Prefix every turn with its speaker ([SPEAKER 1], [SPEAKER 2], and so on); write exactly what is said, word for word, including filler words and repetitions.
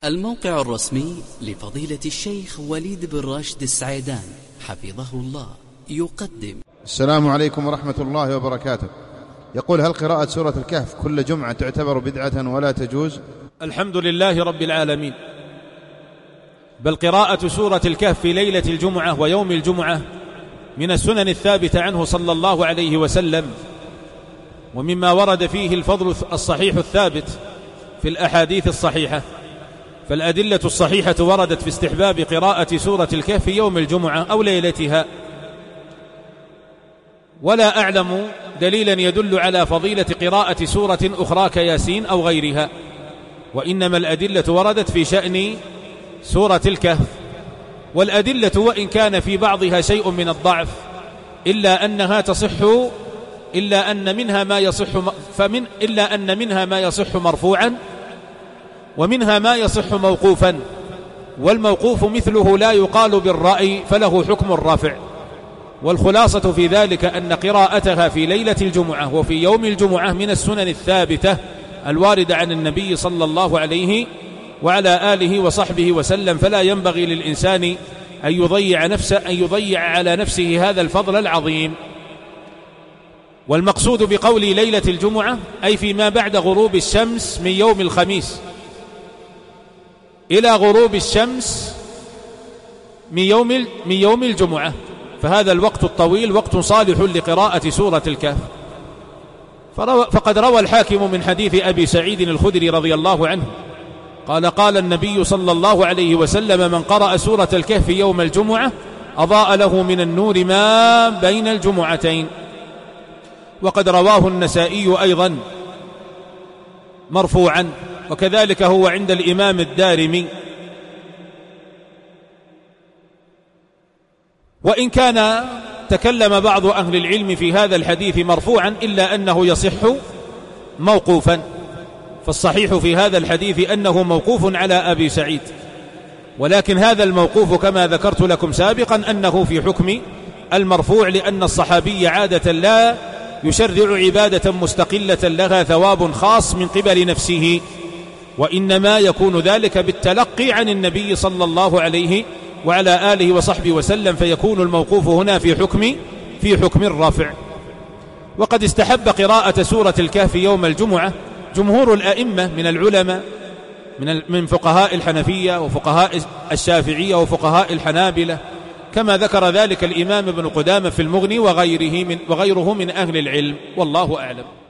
[SPEAKER 1] الموقع الرسمي لفضيلة الشيخ وليد بن راشد السعيدان حفظه الله يقدم.
[SPEAKER 2] السلام عليكم ورحمة الله وبركاته. يقول: هل قراءة سورة الكهف كل جمعة تعتبر بدعة ولا تجوز؟
[SPEAKER 3] الحمد لله رب العالمين. بل قراءة سورة الكهف في ليلة الجمعة ويوم الجمعة من السنن الثابتة عنه صلى الله عليه وسلم، ومما ورد فيه الفضل الصحيح الثابت في الأحاديث الصحيحة. فالأدلة الصحيحة وردت في استحباب قراءة سورة الكهف يوم الجمعة أو ليلتها، ولا أعلم دليلا يدل على فضيلة قراءة سورة أخرى كياسين أو غيرها، وإنما الأدلة وردت في شأن سورة الكهف. والأدلة وإن كان في بعضها شيء من الضعف إلا أنها تصح إلا أن منها ما يصح فمن إلا أن منها ما يصح مرفوعا ومنها ما يصح موقوفا، والموقوف مثله لا يقال بالرأي فله حكم الرفع. والخلاصة في ذلك أن قراءتها في ليلة الجمعة وفي يوم الجمعة من السنن الثابتة الواردة عن النبي صلى الله عليه وعلى آله وصحبه وسلم، فلا ينبغي للإنسان أن يضيع نفسه أن يضيع على نفسه هذا الفضل العظيم. والمقصود بقول ليلة الجمعة أي فيما بعد غروب الشمس من يوم الخميس إلى غروب الشمس من يوم من يوم الجمعة، فهذا الوقت الطويل وقت صالح لقراءة سورة الكهف. فقد روى الحاكم من حديث أبي سعيد الخدري رضي الله عنه قال: قال النبي صلى الله عليه وسلم: من قرأ سورة الكهف يوم الجمعة أضاء له من النور ما بين الجمعتين. وقد رواه النسائي أيضا مرفوعا، وكذلك هو عند الإمام الدارمي. وإن كان تكلم بعض أهل العلم في هذا الحديث مرفوعا إلا أنه يصح موقوفا، فالصحيح في هذا الحديث أنه موقوف على أبي سعيد، ولكن هذا الموقوف كما ذكرت لكم سابقا أنه في حكم المرفوع، لأن الصحابي عادة لا يشرع عبادة مستقلة لها ثواب خاص من قبل نفسه، وإنما يكون ذلك بالتلقي عن النبي صلى الله عليه وعلى آله وصحبه وسلم، فيكون الموقوف هنا في حكم في حكم الرفع. وقد استحب قراءة سورة الكهف يوم الجمعة جمهور الأئمة من العلماء من من فقهاء الحنفية وفقهاء الشافعية وفقهاء الحنابلة، كما ذكر ذلك الإمام ابن قدامة في المغني وغيره من وغيره من أهل العلم، والله أعلم.